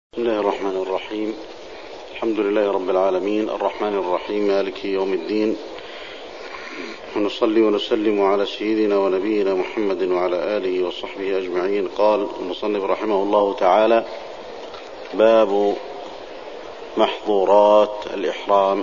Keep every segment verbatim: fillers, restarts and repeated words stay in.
بسم الله الرحمن الرحيم. الحمد لله رب العالمين الرحمن الرحيم مالك يوم الدين، ونصلي ونسلم على سيدنا ونبينا محمد وعلى آله وصحبه أجمعين. قال المصنف رحمه الله تعالى: باب محظورات الإحرام.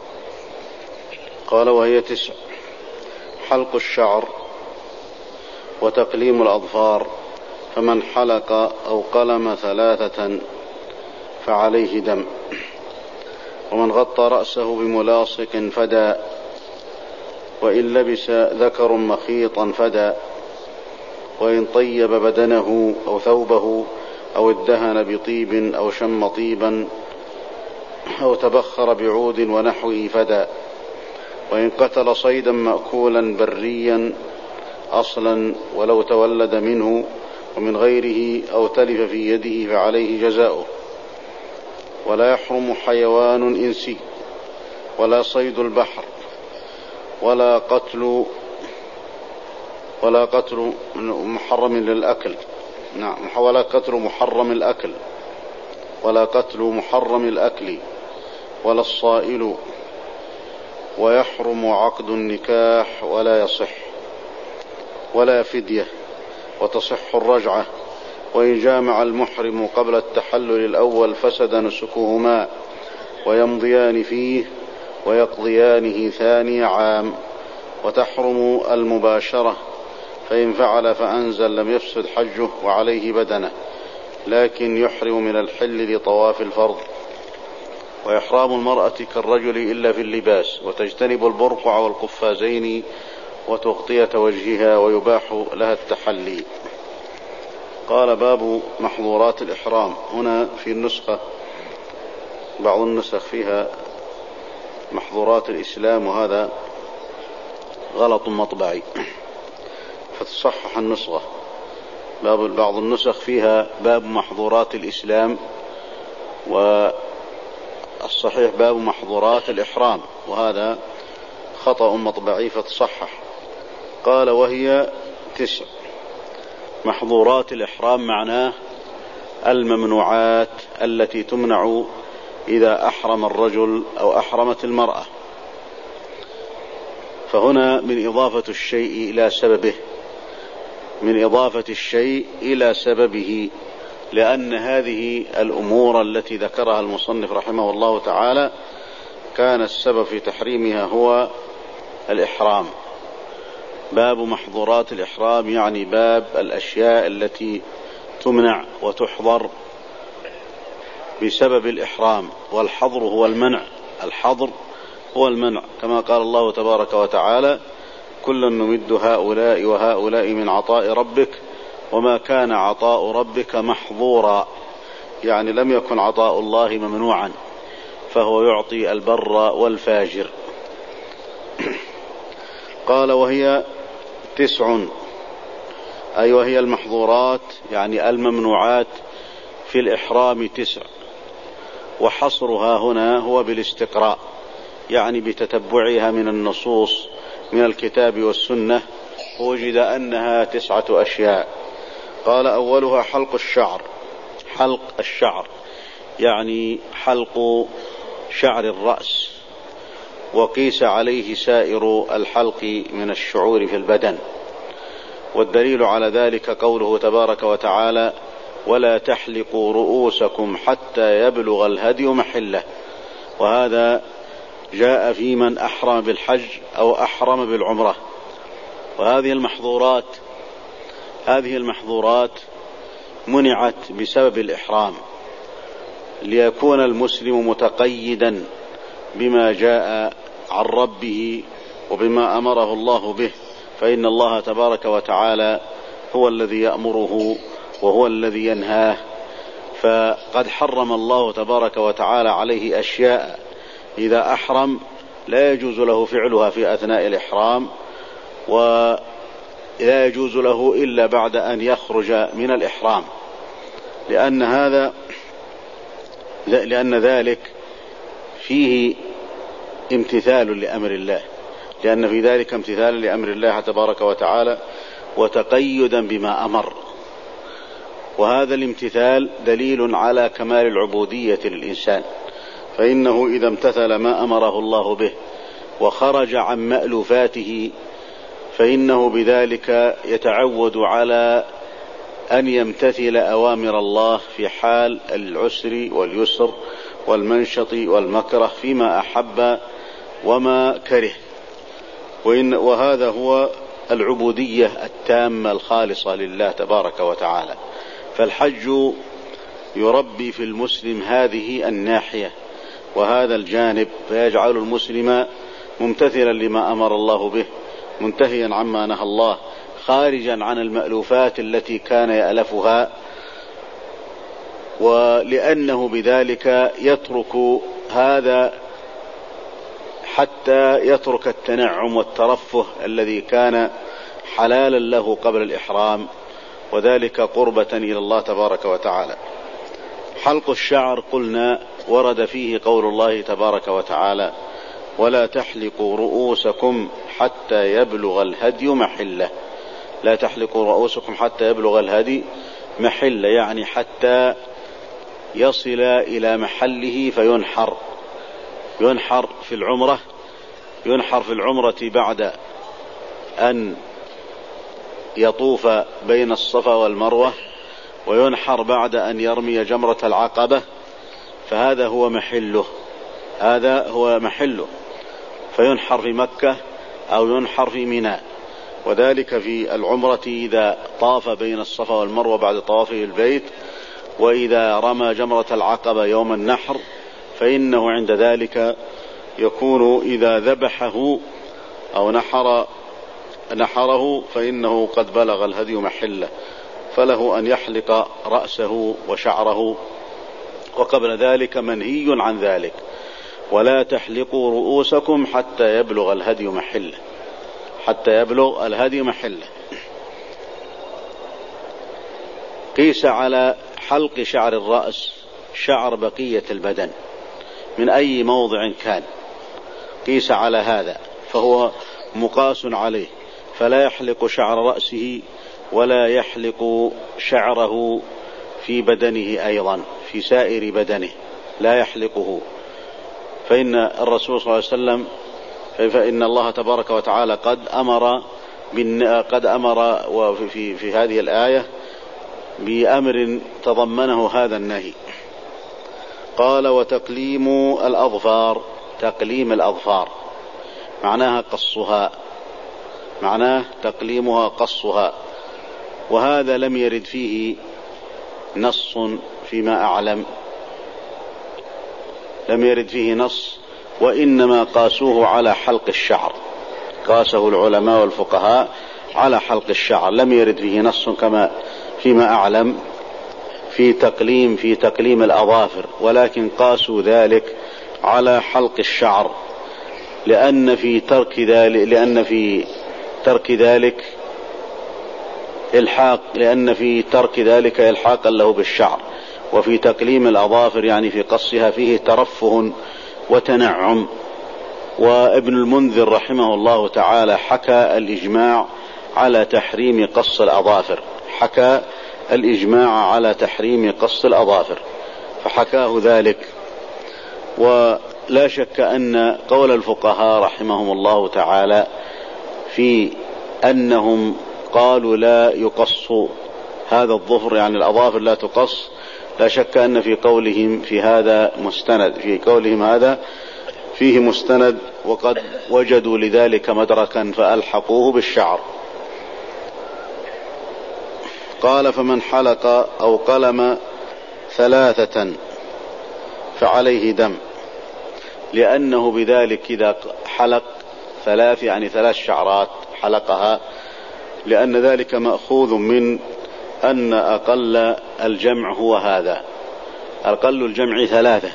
قال: وهي تسع: حلق الشعر وتقليم الأظفار، فمن حلق أو قلم ثلاثة فعليه دم، ومن غطى رأسه بملاصق فدى، وإن لبس ذكر مخيطا فدى، وإن طيب بدنه أو ثوبه أو ادهن بطيب أو شم طيبا أو تبخر بعود ونحوه فدى، وإن قتل صيدا مأكولا بريا أصلا ولو تولد منه ومن غيره أو تلف في يده فعليه جزاؤه. ولا يحرم حيوان إنسي ولا صيد البحر ولا قتل ولا قتل محرم للأكل نعم ولا قتل محرم الأكل ولا قتل محرم الأكل ولا الصائل. ويحرم عقد النكاح ولا يصح، ولا فدية، وتصح الرجعة. وإن جامع المحرم قبل التحلل الأول فسد نسكهما، ويمضيان فيه ويقضيانه ثاني عام. وتحرم المباشرة، فإن فعل فأنزل لم يفسد حجه وعليه بدنه، لكن يحرم من الحل لطواف الفرض. وإحرام المرأة كالرجل إلا في اللباس، وتجتنب البرقع والقفازين وتغطية وجهها، ويباح لها التحلي. قال: باب محظورات الإحرام. هنا في النسخة بعض النسخ فيها محظورات الإسلام، وهذا غلط مطبعي، فتصحح النسخة. باب بعض النسخ فيها باب محظورات الإسلام، والصحيح باب محظورات الإحرام، وهذا خطأ مطبعي فتصحح. قال: وهي تسع. محظورات الإحرام معناه الممنوعات التي تمنع إذا أحرم الرجل أو أحرمت المرأة. فهنا من إضافة الشيء إلى سببه، من إضافة الشيء إلى سببه، لأن هذه الأمور التي ذكرها المصنف رحمه الله تعالى كان السبب في تحريمها هو الإحرام. باب محظورات الإحرام يعني باب الأشياء التي تمنع وتحظر بسبب الإحرام. والحظر هو المنع، الحظر هو المنع، كما قال الله تبارك وتعالى: كلا نمد هؤلاء وهؤلاء من عطاء ربك وما كان عطاء ربك محظورا، يعني لم يكن عطاء الله ممنوعا، فهو يعطي البر والفاجر. قال: وهي تسع، أي وهي المحظورات يعني الممنوعات في الإحرام تسع. وحصرها هنا هو بالاستقراء، يعني بتتبعها من النصوص من الكتاب والسنة، وجد أنها تسعة أشياء. قال: أولها حلق الشعر. حلق الشعر يعني حلق شعر الرأس، وقيس عليه سائر الحلق من الشعور في البدن. والدليل على ذلك قوله تبارك وتعالى: ولا تحلقوا رؤوسكم حتى يبلغ الهدي محله. وهذا جاء في من أحرم بالحج أو أحرم بالعمرة. وهذه المحظورات هذه المحظورات منعت بسبب الإحرام، ليكون المسلم متقيدا بما جاء عن ربه وبما أمره الله به، فإن الله تبارك وتعالى هو الذي يأمره وهو الذي ينهاه. فقد حرم الله تبارك وتعالى عليه أشياء إذا أحرم لا يجوز له فعلها في أثناء الإحرام، ولا يجوز له إلا بعد أن يخرج من الإحرام، لأن هذا لأن ذلك فيه امتثال لأمر الله، لأن في ذلك امتثال لأمر الله تبارك وتعالى وتقيدا بما أمر. وهذا الامتثال دليل على كمال العبودية للإنسان، فإنه إذا امتثل ما أمره الله به وخرج عن مألوفاته فإنه بذلك يتعود على أن يمتثل أوامر الله في حال العسر واليسر والمنشط والمكره فيما أحب وما كره. وإن وهذا هو العبودية التامة الخالصة لله تبارك وتعالى. فالحج يربي في المسلم هذه الناحية وهذا الجانب، فيجعل المسلم ممتثلا لما أمر الله به، منتهيا عما نهى الله، خارجا عن المألوفات التي كان يألفها، ولأنه بذلك يترك هذا حتى يترك التنعم والترفه الذي كان حلالا له قبل الإحرام، وذلك قربة إلى الله تبارك وتعالى. حلق الشعر قلنا ورد فيه قول الله تبارك وتعالى: ولا تحلقوا رؤوسكم حتى يبلغ الهدي محله. لا تحلقوا رؤوسكم حتى يبلغ الهدي محله، يعني حتى يصل إلى محله فينحر. ينحر في العمرة ينحر في العمرة بعد أن يطوف بين الصفا والمروة، وينحر بعد أن يرمي جمرة العقبة، فهذا هو محله هذا هو محله فينحر في مكة أو ينحر في منى. وذلك في العمرة إذا طاف بين الصفا والمروة بعد طوافه البيت، وإذا رمى جمرة العقبة يوم النحر، فإنه عند ذلك يكون إذا ذبحه أو نحر نحره فإنه قد بلغ الهدي محله، فله أن يحلق رأسه وشعره، وقبل ذلك منهي عن ذلك. ولا تحلقوا رؤوسكم حتى يبلغ الهدي محله حتى يبلغ الهدي محله. قيس على حلق شعر الرأس شعر بقية البدن من أي موضع كان، قيس على هذا فهو مقاس عليه، فلا يحلق شعر رأسه ولا يحلق شعره في بدنه أيضا، في سائر بدنه لا يحلقه، فإن الرسول صلى الله عليه وسلم فإن الله تبارك وتعالى قد أمر قد أمر وفي في هذه الآية بأمر تضمنه هذا النهي. قال: وتقليم الأظفار. تقليم الأظفار معناها قصها معناه تقليمها قصها، وهذا لم يرد فيه نص فيما أعلم لم يرد فيه نص وإنما قاسوه على حلق الشعر، قاسه العلماء والفقهاء على حلق الشعر، لم يرد فيه نص كما فيما أعلم في تقليم في تقليم الأظافر، ولكن قاسوا ذلك على حلق الشعر، لأن في ترك ذلك لأن في ترك ذلك إلحاق لأن في ترك ذلك إلحاقا له بالشعر، وفي تقليم الأظافر يعني في قصها فيه ترفه وتنعم. وابن المنذر رحمه الله تعالى حكى الإجماع على تحريم قص الأظافر حكى الإجماع على تحريم قص الأظافر فحكاه ذلك. ولا شك أن قول الفقهاء رحمهم الله تعالى في أنهم قالوا لا يقص هذا الظفر، يعني الأظافر لا تقص، لا شك أن في قولهم في هذا مستند في قولهم هذا فيه مستند، وقد وجدوا لذلك مدركا فألحقوه بالشعر. قال: فمن حلق أو قلم ثلاثة فعليه دم، لأنه بذلك إذا حلق ثلاث يعني ثلاث شعرات حلقها، لأن ذلك مأخوذ من أن أقل الجمع هو هذا، أقل الجمع ثلاثة،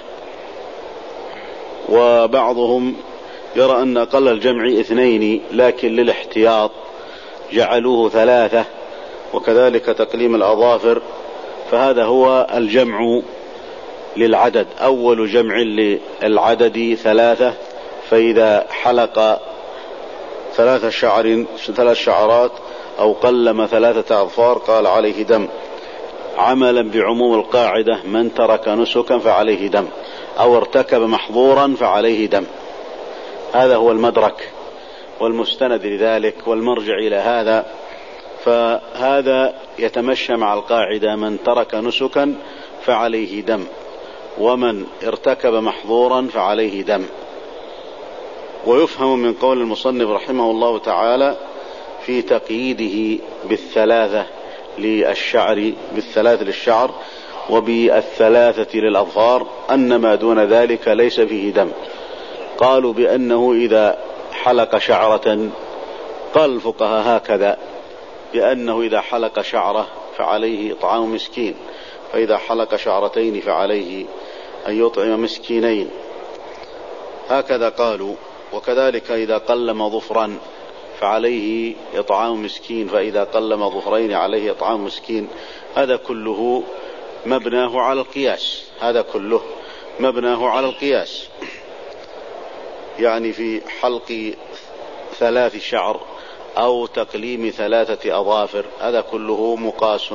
وبعضهم يرى أن أقل الجمع اثنين، لكن للاحتياط جعلوه ثلاثة، وكذلك تقليم الأظافر، فهذا هو الجمع للعدد، أول جمع للعدد ثلاثة، فإذا حلق ثلاث شعر ثلاث شعرات أو قلم ثلاثة أظفار قال عليه دم. عملا بعموم القاعدة من ترك نسكا فعليه دم، أو ارتكب محظورا فعليه دم. هذا هو المدرك والمستند لذلك والمرجع إلى هذا. فهذا يتمشى مع القاعدة من ترك نسكا فعليه دم، ومن ارتكب محظورا فعليه دم. ويفهم من قول المصنف رحمه الله تعالى في تقييده بالثلاثة للشعر بالثلاث للشعر وبالثلاثة للأظفار أن ما دون ذلك ليس فيه دم. قالوا بأنه إذا حلق شعرة، قال الفقهاء هكذا، بأنه إذا حلق شعره فعليه إطعام مسكين، فإذا حلق شعرتين فعليه أن يطعم مسكينين، هكذا قالوا. وكذلك إذا قلم ظفرا فعليه إطعام مسكين، فإذا قلم ظفرين عليه إطعام مسكين. هذا كله مبناه على القياس، هذا كله مبناه على القياس، يعني في حلق ثلاث شعر أو تقليم ثلاثة أظافر، هذا كله مقاس.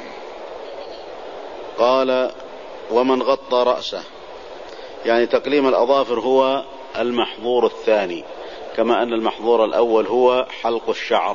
قال ومن غطى رأسه، يعني تقليم الأظافر هو المحظور الثاني، كما أن المحظور الأول هو حلق الشعر.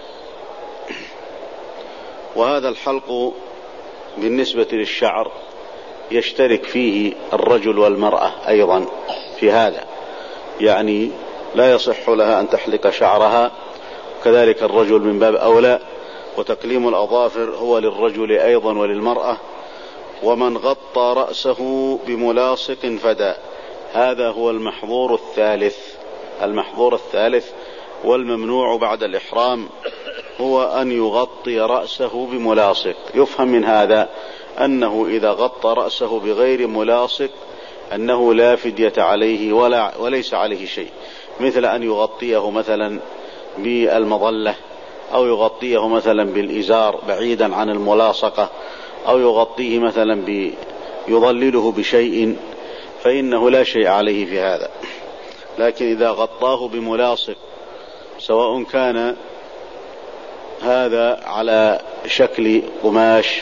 وهذا الحلق بالنسبة للشعر يشترك فيه الرجل والمرأة أيضا في هذا، يعني لا يصح لها أن تحلق شعرها، كذلك الرجل من باب أولى. وتقليم الأظافر هو للرجل أيضا وللمرأة. ومن غطى رأسه بملاصق فداء، هذا هو المحظور الثالث، المحظور الثالث. والممنوع بعد الإحرام هو أن يغطي رأسه بملاصق. يفهم من هذا أنه إذا غطى رأسه بغير ملاصق أنه لا فدية عليه ولا وليس عليه شيء، مثل أن يغطيه مثلا بالمظلة، أو يغطيه مثلا بالإزار بعيدا عن الملاصقة، أو يغطيه مثلا يظلله بشيء، فإنه لا شيء عليه في هذا. لكن إذا غطاه بملاصق، سواء كان هذا على شكل قماش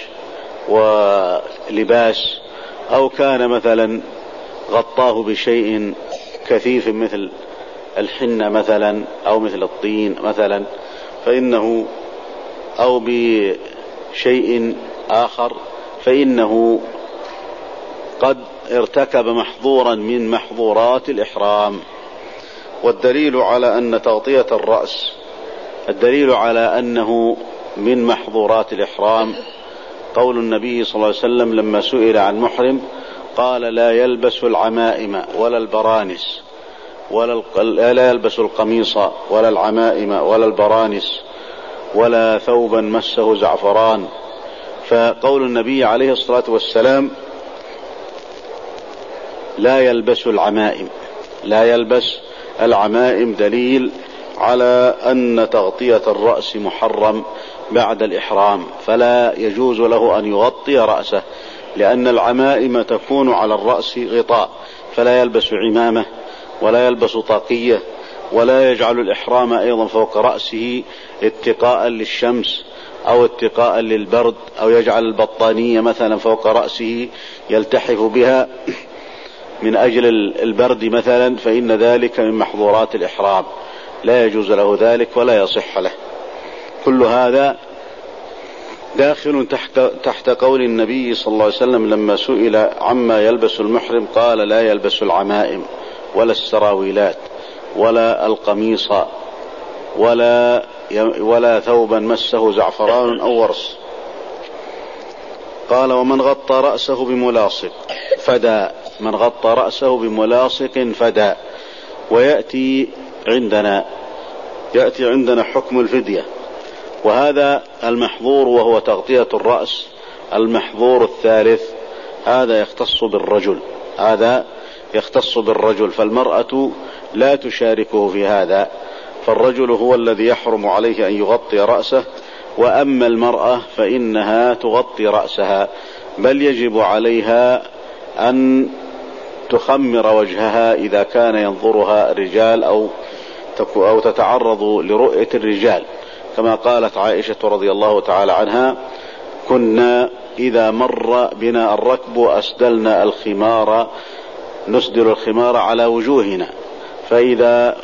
ولباس، أو كان مثلا غطاه بشيء كثيف مثل الحنة مثلا، أو مثل الطين مثلا، فإنه أو بشيء آخر، فإنه قد ارتكب محظورا من محظورات الإحرام. والدليل على أن تغطية الرأس، الدليل على أنه من محظورات الإحرام قول النبي صلى الله عليه وسلم لما سئل عن محرم قال لا يلبس العمائم ولا البرانس، ولا لا يلبس القميص ولا العمائم ولا البرانس، ولا ثوبا مسه زعفران. فقول النبي عليه الصلاة والسلام لا يلبس العمائم، لا يلبس العمائم دليل على أن تغطية الرأس محرم بعد الإحرام، فلا يجوز له أن يغطي رأسه، لأن العمائم تكون على الرأس غطاء، فلا يلبس عمامة ولا يلبس طاقية، ولا يجعل الإحرام أيضا فوق رأسه اتقاء للشمس أو اتقاء للبرد، أو يجعل البطانية مثلا فوق رأسه يلتحف بها من أجل البرد مثلا، فإن ذلك من محظورات الإحرام، لا يجوز له ذلك ولا يصح له. كل هذا داخل تحت, تحت قول النبي صلى الله عليه وسلم لما سئل عما يلبس المحرم قال لا يلبس العمائم ولا السراويلات ولا القميص ولا ولا ثوبا مسه زعفران أو ورس. قال ومن غطى رأسه بملاصق فدى، من غطى رأسه بملاصق فدى. ويأتي عندنا يأتي عندنا حكم الفدية، وهذا المحظور وهو تغطية الرأس المحظور الثالث، هذا يختص بالرجل، هذا يختص بالرجل، فالمرأة لا تشاركه في هذا، فالرجل هو الذي يحرم عليه أن يغطي رأسه، وأما المرأة فإنها تغطي رأسها، بل يجب عليها أن تخمر وجهها إذا كان ينظرها الرجال أو أو تتعرض لرؤية الرجال، كما قالت عائشة رضي الله تعالى عنها كنا إذا مر بنا الركب أسدلنا الخمار، نسدل الخمار على وجوهنا، فإذا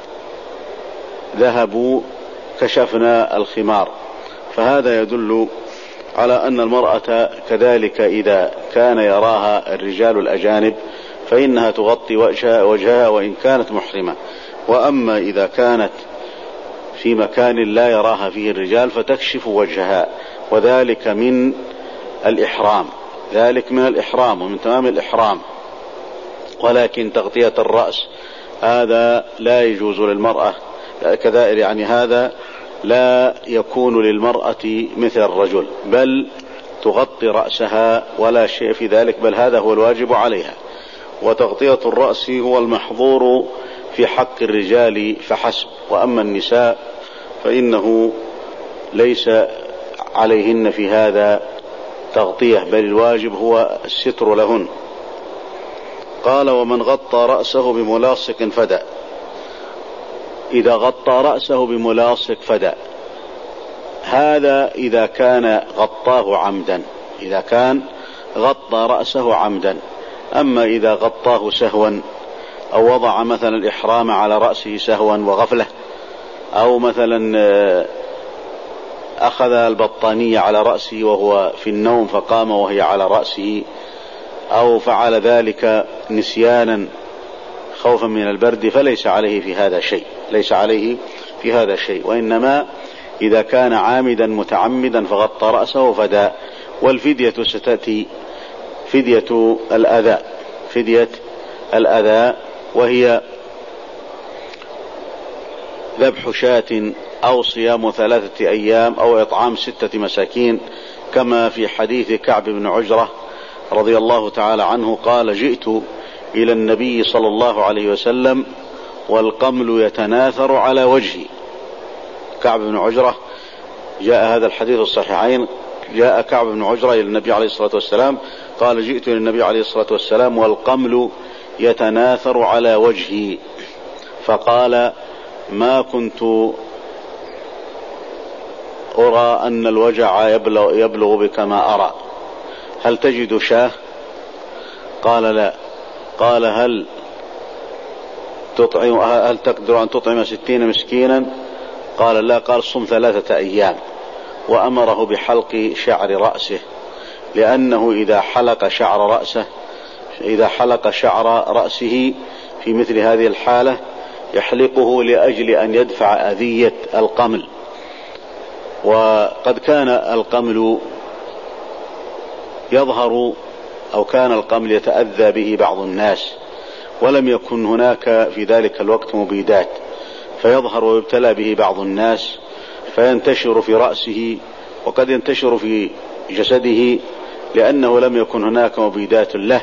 ذهبوا كشفنا الخمار. فهذا يدل على أن المرأة كذلك إذا كان يراها الرجال الأجانب فإنها تغطي وجهها, وجهها وإن كانت محرمة. وأما إذا كانت في مكان لا يراها فيه الرجال فتكشف وجهها، وذلك من الإحرام، ذلك من الإحرام ومن تمام الإحرام. ولكن تغطية الرأس هذا لا يجوز للمرأة كذلك، يعني هذا لا يكون للمرأة مثل الرجل، بل تغطي رأسها ولا شيء في ذلك، بل هذا هو الواجب عليها. وتغطية الرأس هو المحظور في حق الرجال فحسب، وأما النساء فإنه ليس عليهن في هذا تغطية، بل الواجب هو الستر لهن. قال: ومن غطى رأسه بملاصق فدى. إذا غطى رأسه بملاصق فدى، هذا إذا كان غطاه عمدا، إذا كان غطى رأسه عمدا. أما إذا غطاه سهوا، أو وضع مثلا الإحرام على رأسه سهوا وغفلة، أو مثلا أخذ البطانية على رأسه وهو في النوم فقام وهي على رأسه، أو فعل ذلك نسيانا خوفا من البرد، فليس عليه في هذا شيء، ليس عليه في هذا شيء. وإنما إذا كان عامدا متعمدا فغطى رأسه فدى. والفدية ستأتي، فدية الأذى، فدية الأذى وهي ذبح شاة أو صيام ثلاثة أيام أو إطعام ستة مساكين، كما في حديث كعب بن عجرة رضي الله تعالى عنه قال: جئت إلى النبي صلى الله عليه وسلم والقمل يتناثر على وجهي. كعب بن عجرة جاء هذا الحديث الصحيحين، جاء كعب بن عجرة إلى النبي عليه الصلاة والسلام قال: جئت إلى النبي عليه الصلاة والسلام والقمل يتناثر على وجهي، فقال: ما كنت أرى أن الوجع يبلغ, يبلغ بك ما أرى، هل تجد شاه؟ قال: لا. قال: هل تطعم هل تقدر أن تطعم ستين مسكينا؟ قال: لا. قال: صم ثلاثة أيام. وأمره بحلق شعر رأسه، لأنه إذا حلق شعر رأسه إذا حلق شعر رأسه في مثل هذه الحالة يحلقه لأجل أن يدفع أذية القمل. وقد كان القمل يظهر أو كان القمل يتأذى به بعض الناس، ولم يكن هناك في ذلك الوقت مبيدات، فيظهر ويبتلى به بعض الناس فينتشر في رأسه وقد ينتشر في جسده، لأنه لم يكن هناك مبيدات له،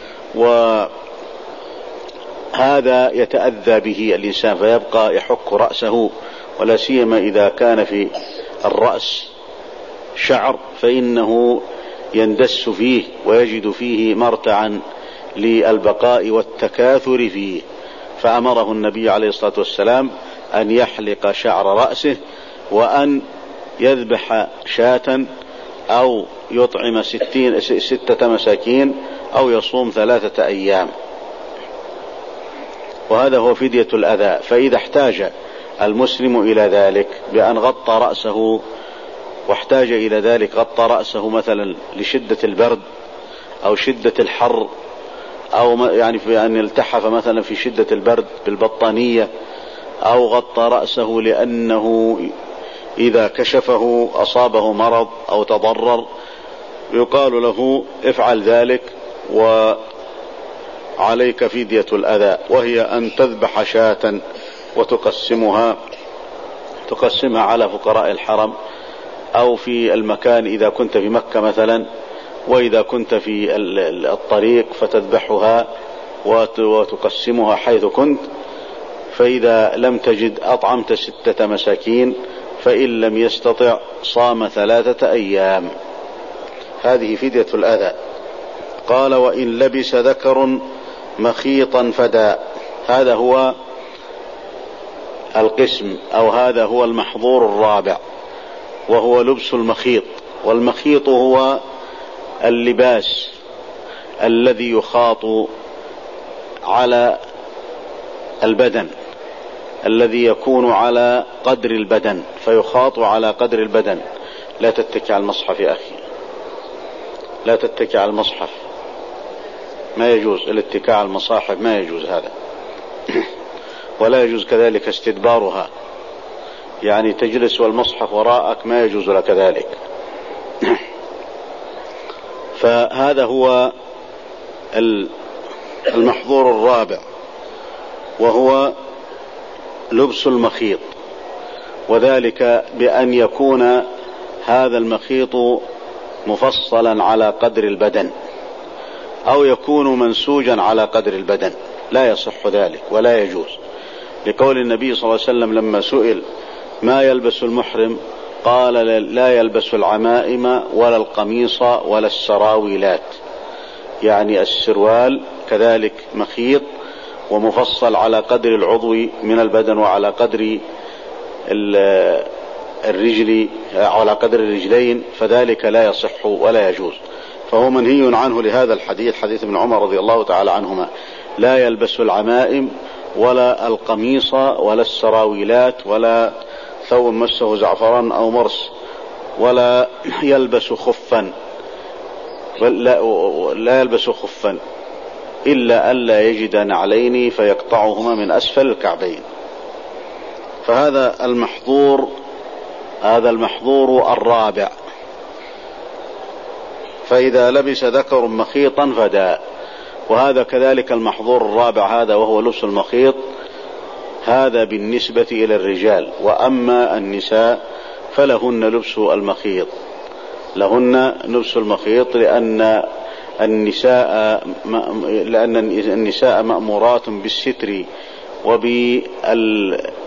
وهذا يتأذى به الإنسان فيبقى يحك رأسه. ولا سيما إذا كان في الرأس شعر فإنه يندس فيه ويجد فيه مرتعا للبقاء والتكاثر فيه. فأمره النبي عليه الصلاة والسلام أن يحلق شعر رأسه، وأن يذبح شاة أو يطعم ستين ستة مساكين أو يصوم ثلاثة أيام. وهذا هو فدية الأذى. فإذا احتاج المسلم إلى ذلك بأن غطى رأسه، واحتاج إلى ذلك غطى رأسه مثلا لشدة البرد أو شدة الحر، أو يعني في أن التحف مثلا في شدة البرد بالبطانية، أو غطى رأسه لأنه إذا كشفه أصابه مرض أو تضرر، يقال له افعل ذلك وعليك فدية الأذى، وهي أن تذبح شاة وتقسمها تقسمها على فقراء الحرم، أو في المكان إذا كنت في مكة مثلا، وإذا كنت في الطريق فتذبحها وتقسمها حيث كنت. فإذا لم تجد أطعمت ستة مساكين، فإن لم يستطع صام ثلاثة أيام. هذه فدية الأذى. قال: وإن لبس ذكر مخيطا فدى. هذا هو القسم أو هذا هو المحظور الرابع، وهو لبس المخيط. والمخيط هو اللباس الذي يخاط على البدن، الذي يكون على قدر البدن، فيخاط على قدر البدن. لا تتكي على المصحف يا أخي، لا تتكي على المصحف، ما يجوز الاتكاء على المصاحف، ما يجوز هذا. ولا يجوز كذلك استدبارها، يعني تجلس والمصحف وراءك، ما يجوز لك ذلك. فهذا هو المحظور الرابع، وهو لبس المخيط، وذلك بأن يكون هذا المخيط مفصلا على قدر البدن، أو يكون منسوجا على قدر البدن، لا يصح ذلك ولا يجوز، لقول النبي صلى الله عليه وسلم لما سئل ما يلبس المحرم قال لا يلبس العمائم ولا القميص ولا السراويلات، يعني السروال كذلك مخيط ومفصل على قدر العضو من البدن وعلى قدر الرجل على قدر الرجلين، فذلك لا يصح ولا يجوز، فهو منهي عنه لهذا الحديث، حديث ابن عمر رضي الله تعالى عنهما: لا يلبس العمائم ولا القميص ولا السراويلات ولا ثوب مسه زعفران أو مرس، ولا يلبس خفا، لا, لا يلبس خفا إلا ألا يجد نعلين فيقطعهما من أسفل الكعبين. فهذا المحظور، هذا المحظور الرابع. فإذا لبس ذكر مخيطا فداء، وهذا كذلك المحظور الرابع هذا، وهو لبس المخيط، هذا بالنسبة إلى الرجال. وأما النساء فلهن لبس المخيط، لهن لبس المخيط، لأن النساء لأن النساء مأمورات بالستر وبالإخفاء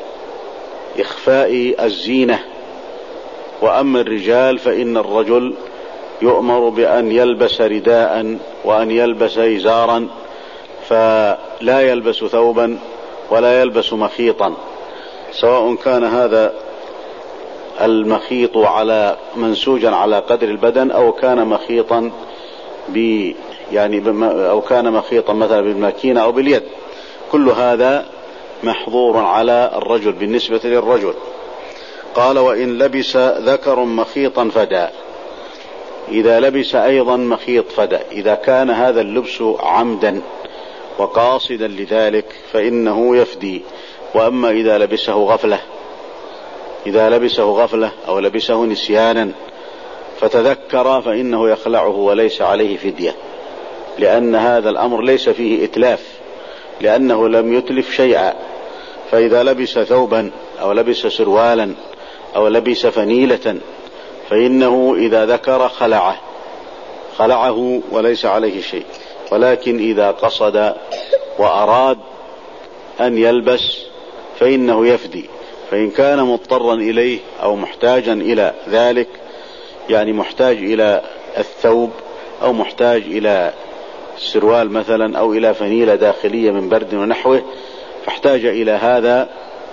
الزينة. وأما الرجال فإن الرجل يؤمر بأن يلبس رداء وأن يلبس إزارا، فلا يلبس ثوبا ولا يلبس مخيطا، سواء كان هذا المخيط على منسوجا على قدر البدن أو كان مخيطا ب يعني أو كان مخيطا مثلا بالماكينة أو باليد، كل هذا محظور على الرجل بالنسبة للرجل. قال: وإن لبس ذكر مخيطا فداء، إذا لبس أيضا مخيط فداء، إذا كان هذا اللبس عمدا وقاصدا لذلك فإنه يفدي. وأما إذا لبسه غفلة، إذا لبسه غفلة أو لبسه نسيانا فتذكر فإنه يخلعه وليس عليه فدية، لأن هذا الأمر ليس فيه إتلاف، لأنه لم يتلف شيئا. فإذا لبس ثوبا أو لبس سروالا أو لبس فنيلة فإنه إذا ذكر خلعه خلعه وليس عليه شيء. ولكن إذا قصد وأراد أن يلبس فإنه يفدي، فإن كان مضطرا إليه أو محتاجا إلى ذلك، يعني محتاج إلى الثوب أو محتاج إلى السروال مثلا أو إلى فنيلة داخلية من برد ونحوه، فاحتاج إلى هذا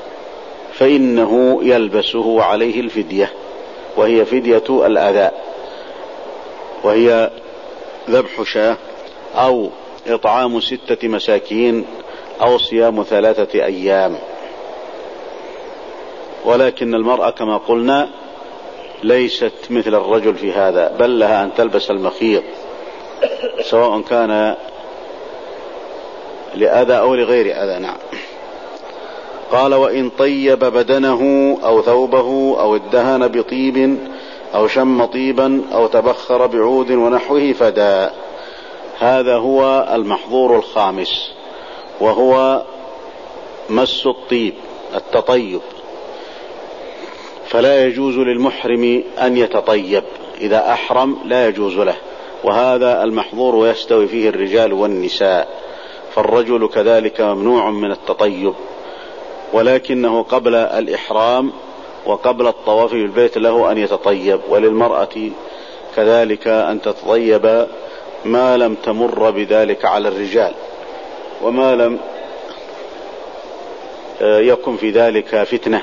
فإنه يلبسه عليه الفدية، وهي فدية الأذى، وهي ذبح شاة أو إطعام ستة مساكين أو صيام ثلاثة أيام. ولكن المرأة كما قلنا ليست مثل الرجل في هذا، بل لها أن تلبس المخيط سواء كان لأذى أو لغير أذى. نعم. قال: وإن طيب بدنه أو ثوبه أو ادهن بطيب أو شم طيبا أو تبخر بعود ونحوه فداء. هذا هو المحظور الخامس، وهو مس الطيب، التطيب. فلا يجوز للمحرم أن يتطيب، إذا أحرم لا يجوز له، وهذا المحظور ويستوي فيه الرجال والنساء. فالرجل كذلك ممنوع من التطيب، ولكنه قبل الإحرام وقبل الطواف بالبيت له أن يتطيب. وللمرأة كذلك أن تتطيب ما لم تمر بذلك على الرجال، وما لم يكن في ذلك فتنة.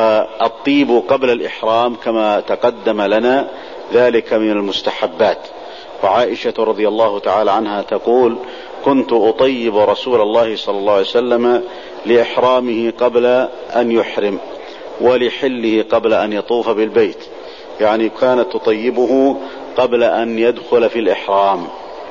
فالطيب قبل الإحرام كما تقدم لنا ذلك من المستحبات، وعائشة رضي الله تعالى عنها تقول: كنت أطيب رسول الله صلى الله عليه وسلم لإحرامه قبل أن يحرم ولحله قبل أن يطوف بالبيت، يعني كانت تطيبه قبل أن يدخل في الإحرام،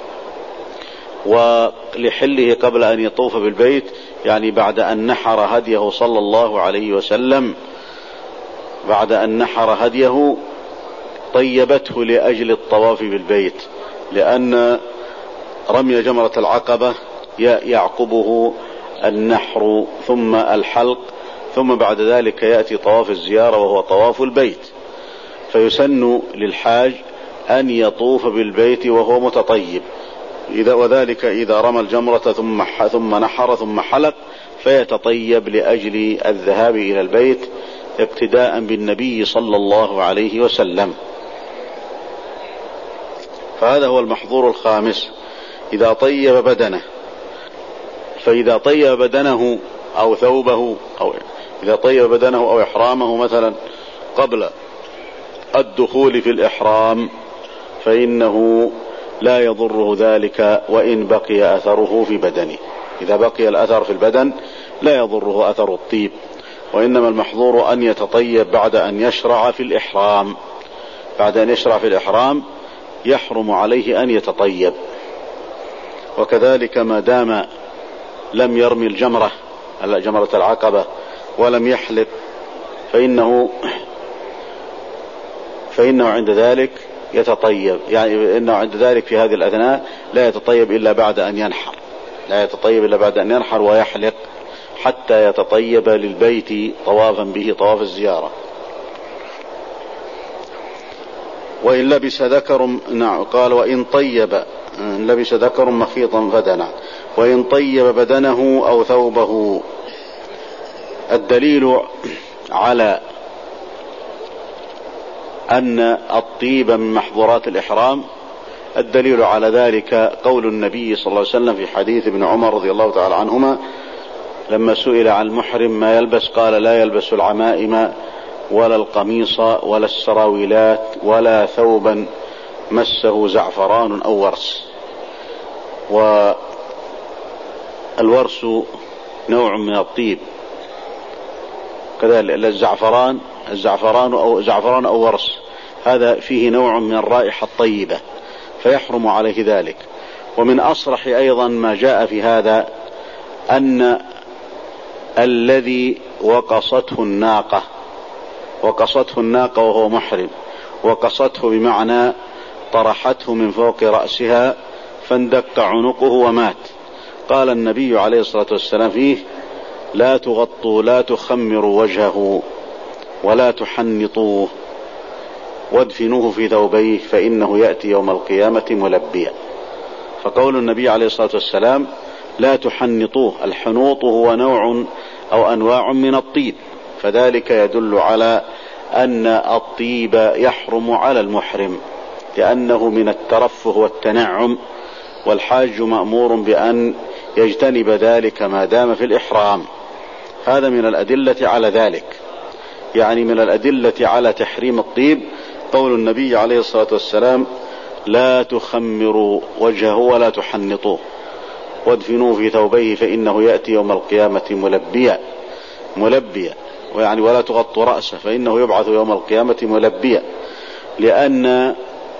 ولحله قبل أن يطوف بالبيت يعني بعد أن نحر هديه صلى الله عليه وسلم، بعد أن نحر هديه طيبته لأجل الطواف بالبيت، لأن رمي جمرة العقبة يعقبه النحر ثم الحلق، ثم بعد ذلك يأتي طواف الزيارة وهو طواف البيت، فيسن للحاج أن يطوف بالبيت وهو متطيب، إذا وذلك إذا رمى الجمرة ثم ثم نحر ثم حلق فيتطيب لأجل الذهاب إلى البيت اقتداء بالنبي صلى الله عليه وسلم. فهذا هو المحظور الخامس إذا طيب بدنه. فإذا طيب بدنه أو ثوبه أو إذا طيب بدنه أو إحرامه مثلا قبل الدخول في الإحرام فإنه لا يضره ذلك وإن بقي أثره في بدنه. إذا بقي الأثر في البدن لا يضره أثر الطيب، وإنما المحظور أن يتطيب بعد أن يشرع في الإحرام. بعد أن يشرع في الإحرام يحرم عليه أن يتطيب. وكذلك ما دام لم يرمي الجمرة جمرة العقبة ولم يحلق فإنه فإنه عند ذلك يتطيب، يعني إنه عند ذلك في هذه الأثناء لا يتطيب إلا بعد أن ينحر، لا يتطيب إلا بعد أن ينحر ويحلق حتى يتطيب للبيت طوافا به طواف الزيارة. وإن لبس ذكر نعم قال وإن طيب لبس ذكر مخيطا فدنا وإن طيب بدنه أو ثوبه. الدليل على أن الطيب من محظورات الإحرام، الدليل على ذلك قول النبي صلى الله عليه وسلم في حديث ابن عمر رضي الله تعالى عنهما لما سئل عن المحرم ما يلبس قال لا يلبس العمائم ولا القميص ولا السراويلات ولا ثوبا مسه زعفران أو ورس. والورس نوع من الطيب، كذلك الزعفران الزعفران أو زعفران أو ورس هذا فيه نوع من الرائحة الطيبة فيحرم عليه ذلك. ومن أصرح أيضا ما جاء في هذا أن الذي وقصته الناقة وقصته الناقة وهو محرم، وقصته بمعنى طرحته من فوق رأسها فاندق عنقه ومات، قال النبي عليه الصلاة والسلام فيه لا تغطوا لا تخمروا وجهه ولا تحنطوه وادفنوه في ثوبيه فإنه يأتي يوم القيامة ملبيا. فقول النبي عليه الصلاة والسلام لا تحنطوه، الحنوط هو نوع أو أنواع من الطيب، فذلك يدل على أن الطيب يحرم على المحرم لأنه من الترفه والتنعم، والحاج مأمور بأن يجتنب ذلك ما دام في الإحرام. هذا من الأدلة على ذلك، يعني من الأدلة على تحريم الطيب قول النبي عليه الصلاة والسلام لا تخمروا وجهه ولا تحنطوه وادفنوه في ثوبيه فإنه يأتي يوم القيامة ملبيا ملبيا ويعني ولا تغطوا رأسه فإنه يبعث يوم القيامة ملبيا، لأن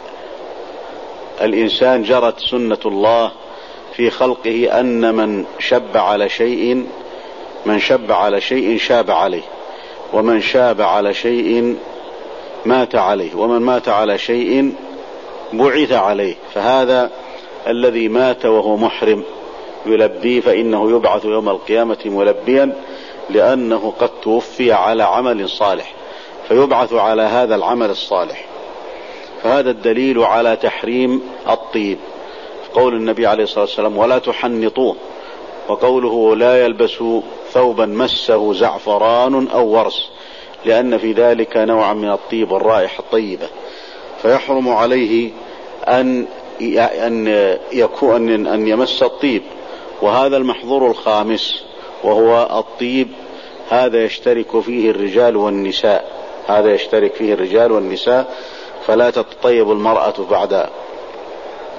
الإنسان جرت سنة الله في خلقه أن من شب على شيء من شب على شيء شاب عليه، ومن شاب على شيء مات عليه، ومن مات على شيء بعث عليه. فهذا الذي مات وهو محرم يلبي فإنه يبعث يوم القيامة ملبيا، لأنه قد توفي على عمل صالح فيبعث على هذا العمل الصالح. فهذا الدليل على تحريم الطيب، قول النبي عليه الصلاة والسلام ولا تحنطوه، وقوله لا يلبس ثوبا مسه زعفران أو ورس، لأن في ذلك نوعا من الطيب والرائحة الطيبة، فيحرم عليه أن أن يكون أن يمس الطيب. وهذا المحظور الخامس وهو الطيب، هذا يشترك فيه الرجال والنساء هذا يشترك فيه الرجال والنساء فلا تتطيب المرأة بعد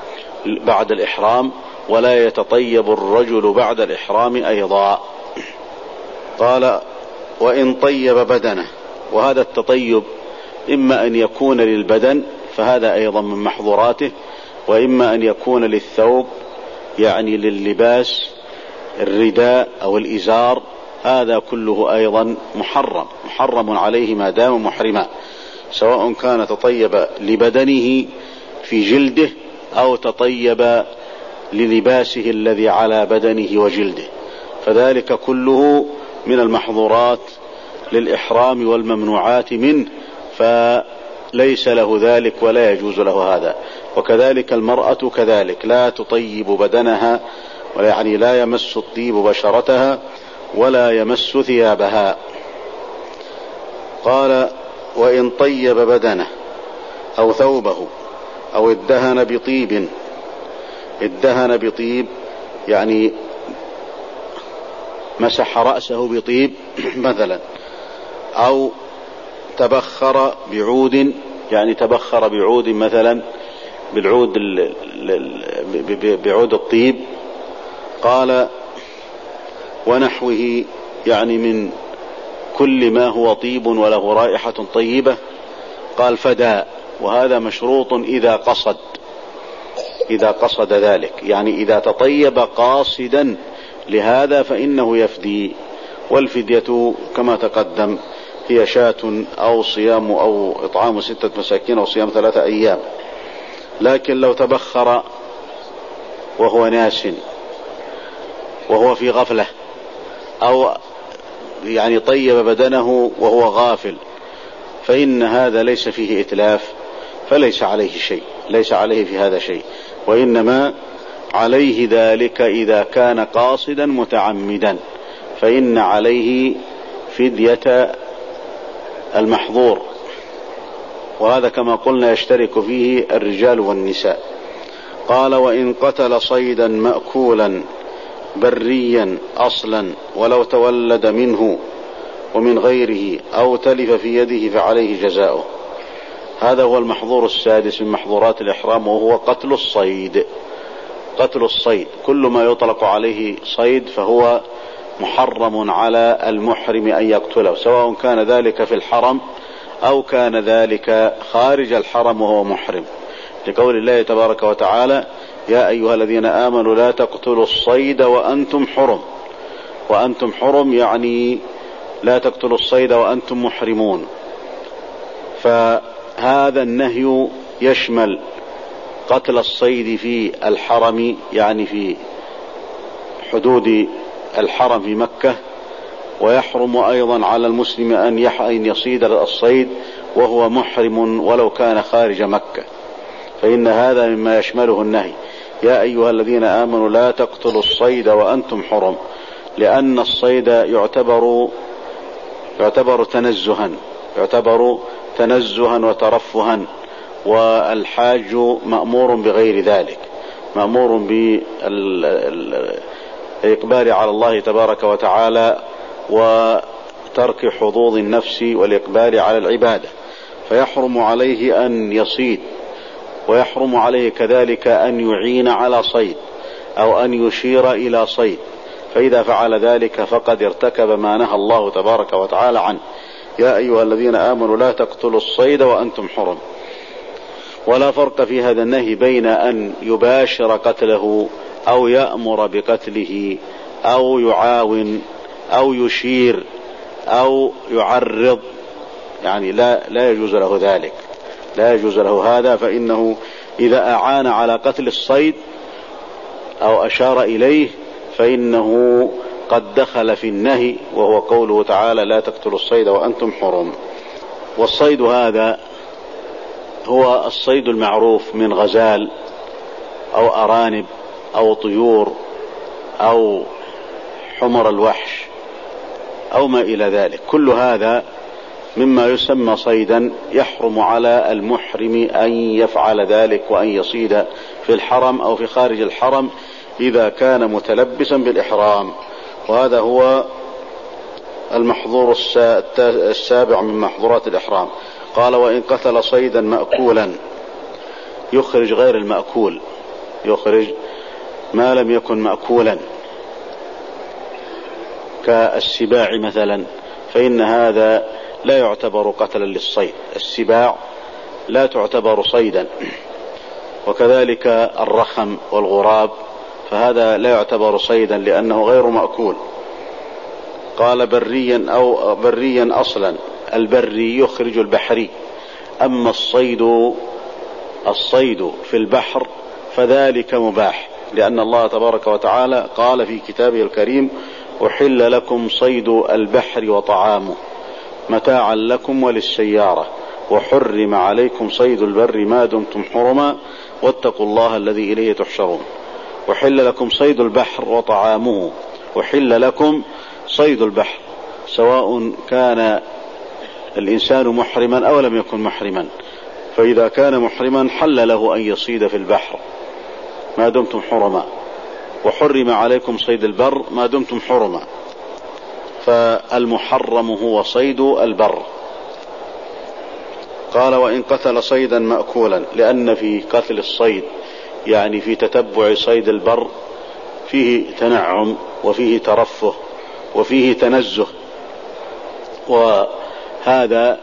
بعد الإحرام، ولا يتطيب الرجل بعد الإحرام أيضا. قال وإن طيب بدنه، وهذا التطيب إما أن يكون للبدن فهذا أيضا من محظوراته، وإما أن يكون للثوب يعني لللباس الرداء أو الإزار، هذا كله أيضا محرم محرم عليه ما دام محرما، سواء كان تطيب لبدنه في جلده أو تطيب للباسه الذي على بدنه وجلده، فذلك كله من المحظورات للإحرام والممنوعات منه، فليس له ذلك ولا يجوز له هذا. وكذلك المرأة كذلك لا تطيب بدنها، يعني لا يمس الطيب بشرتها ولا يمس ثيابها. قال وإن طيب بدنه أو ثوبه أو ادهن بطيب، ادهن بطيب يعني مسح رأسه بطيب مثلا، أو تبخر بعود، يعني تبخر بعود مثلا بالعود بعود الطيب. قال ونحوه يعني من كل ما هو طيب وله رائحة طيبة. قال فداء، وهذا مشروط إذا قصد إذا قصد ذلك، يعني إذا تطيب قاصدا لهذا فإنه يفدي، والفدية كما تقدم هي شاة أو صيام أو إطعام ستة مساكين أو صيام ثلاثة أيام. لكن لو تبخر وهو ناس وهو في غفلة، أو يعني طيب بدنه وهو غافل، فإن هذا ليس فيه إتلاف، فليس عليه شيء، ليس عليه في هذا شيء، وإنما عليه ذلك إذا كان قاصدا متعمدا، فإن عليه فدية المحظور، وهذا كما قلنا يشترك فيه الرجال والنساء. قال وإن قتل صيدا مأكولا بريا أصلا ولو تولد منه ومن غيره أو تلف في يده فعليه جزاؤه. هذا هو المحظور السادس من محظورات الإحرام، وهو قتل الصيد. قتل الصيد كل ما يطلق عليه صيد فهو محرم على المحرم أن يقتله، سواء كان ذلك في الحرم أو كان ذلك خارج الحرم وهو محرم، لقول الله تبارك وتعالى يا أيها الذين آمنوا لا تقتلوا الصيد وأنتم حرم. وأنتم حرم يعني لا تقتلوا الصيد وأنتم محرمون. فهذا النهي يشمل قتل الصيد في الحرم، يعني في حدود الحرم في مكة، ويحرم أيضا على المسلم أن يصيد الصيد وهو محرم ولو كان خارج مكة، فإن هذا مما يشمله النهي يا أيها الذين آمنوا لا تقتلوا الصيد وأنتم حرم، لأن الصيد يعتبر يعتبر تنزها يعتبر تنزها وترفها، والحاج مأمور بغير ذلك، مأمور بالإقبال على الله تبارك وتعالى وترك حظوظ النفس والإقبال على العبادة، فيحرم عليه أن يصيد، ويحرم عليه كذلك أن يعين على صيد أو أن يشير إلى صيد، فإذا فعل ذلك فقد ارتكب ما نهى الله تبارك وتعالى عنه يا أيها الذين آمنوا لا تقتلوا الصيد وأنتم حرم. ولا فرق في هذا النهي بين أن يباشر قتله أو يأمر بقتله أو يعاون أو يشير أو يعرض، يعني لا لا يجوز له ذلك، لا يجوز له هذا، فإنه إذا أعان على قتل الصيد أو أشار إليه فإنه قد دخل في النهي، وهو قوله تعالى لا تقتلوا الصيد وأنتم حرم. والصيد هذا هو الصيد المعروف من غزال أو أرانب أو طيور أو حمر الوحش أو ما إلى ذلك، كل هذا مما يسمى صيدا يحرم على المحرم أن يفعل ذلك وأن يصيد في الحرم أو في خارج الحرم إذا كان متلبسا بالإحرام. وهذا هو المحظور السابع من محظورات الإحرام. قال وإن قتل صيدا مأكولا، يخرج غير المأكول، يخرج ما لم يكن مأكولا كالسباع مثلا، فإن هذا لا يعتبر قتلا للصيد، السباع لا تعتبر صيدا. وكذلك الرخم والغراب، فهذا لا يعتبر صيدا لأنه غير مأكول. قال بريا أو بريا أصلا، البري يخرج البحري. أما الصيد الصيد في البحر فذلك مباح، لأن الله تبارك وتعالى قال في كتابه الكريم: أحل لكم صيد البحر وطعامه متاعا لكم وللسيارة وحرم عليكم صيد البر ما دمتم حرما واتقوا الله الذي إليه تحشرون. أحل لكم صيد البحر وطعامه، أحل لكم صيد البحر سواء كان الإنسان محرما أو لم يكن محرما، فإذا كان محرما حل له أن يصيد في البحر ما دمتم حرما، وحرم عليكم صيد البر ما دمتم حرما، فالمحرم هو صيد البر. قال: وإن قتل صيدا مأكولا، لأن في قتل الصيد يعني في تتبع صيد البر فيه تنعم وفيه ترفه وفيه تنزه، وهذا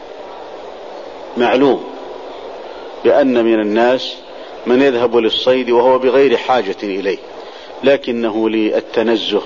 معلوم بأن من الناس من يذهب للصيد وهو بغير حاجة إليه، لكنه للتنزه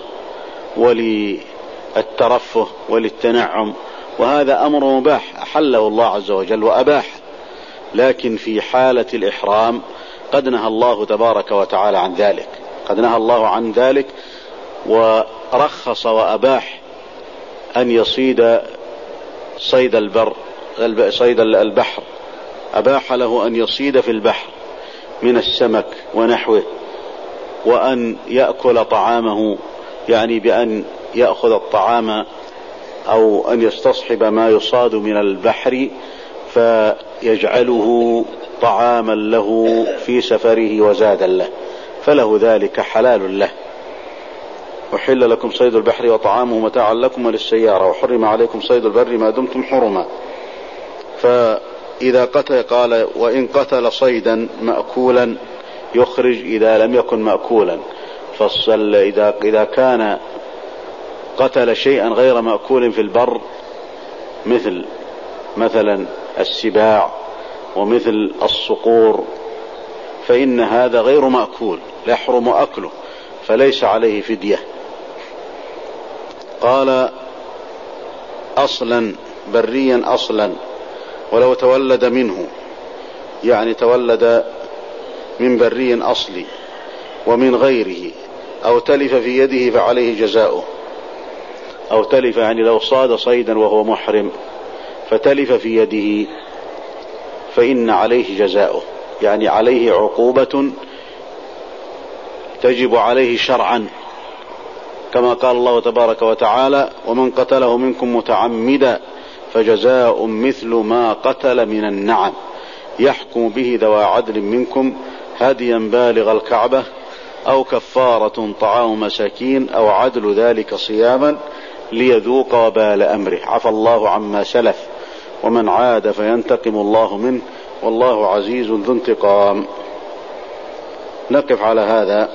وللترفه وللتنعم، وهذا أمر مباح أحله الله عز وجل وأباح. لكن في حالة الإحرام قد نهى الله تبارك وتعالى عن ذلك، قد نهى الله عن ذلك ورخص وأباح أن يصيد صيد البر صيد البحر، أباح له أن يصيد في البحر من السمك ونحوه، وأن يأكل طعامه، يعني بأن يأخذ الطعام أو أن يستصحب ما يصاد من البحر فيجعله طعاما له في سفره وزادا له، فله ذلك حلال له. أحل لكم صيد البحر وطعامه متاعا لكم وللسيارة وحرم عليكم صيد البر ما دمتم حرما. فإذا قتل، قال: وإن قتل صيدا مأكولا يخرج إذا لم يكن مأكولا، فصل إذا, إذا كان قتل شيئا غير مأكول في البر مثل مثلا السباع ومثل الصقور، فإن هذا غير مأكول لا يحرم أكله، فليس عليه فدية. قال: أصلا بريا أصلا، ولو تولد منه، يعني تولد من بري أصلي ومن غيره، أو تلف في يده فعليه جزاؤه. أو تلف يعني لو صاد صيدا وهو محرم فتلف في يده فإن عليه جزاؤه، يعني عليه عقوبة تجب عليه شرعا، كما قال الله تبارك وتعالى: ومن قتله منكم متعمدا فجزاء مثل ما قتل من النعم يحكم به ذوى عدل منكم هديا بالغ الكعبة أو كفارة طعام مساكين أو عدل ذلك صياما ليذوق وبال أمره، عفى الله عما سلف ومن عاد فينتقم الله منه والله عزيز ذو انتقام. نقف على هذا،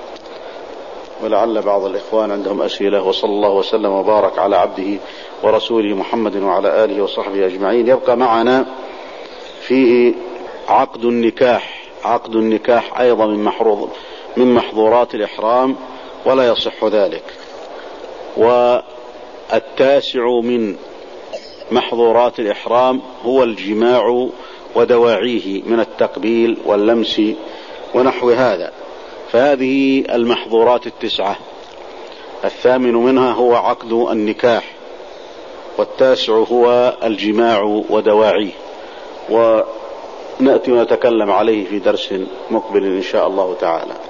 ولعل بعض الإخوان عندهم أسئلة. وصلى الله وسلم وبارك على عبده ورسوله محمد وعلى آله وصحبه أجمعين. يبقى معنا فيه عقد النكاح. عقد النكاح أيضا من محظور من محظورات الإحرام ولا يصح ذلك. والتاسع من محظورات الإحرام هو الجماع ودواعيه من التقبيل واللمس ونحو هذا، فهذه المحظورات التسعة. الثامن منها هو عقد النكاح، والتاسع هو الجماع ودواعيه، ونأتي ونتكلم عليه في درس مقبل إن شاء الله تعالى.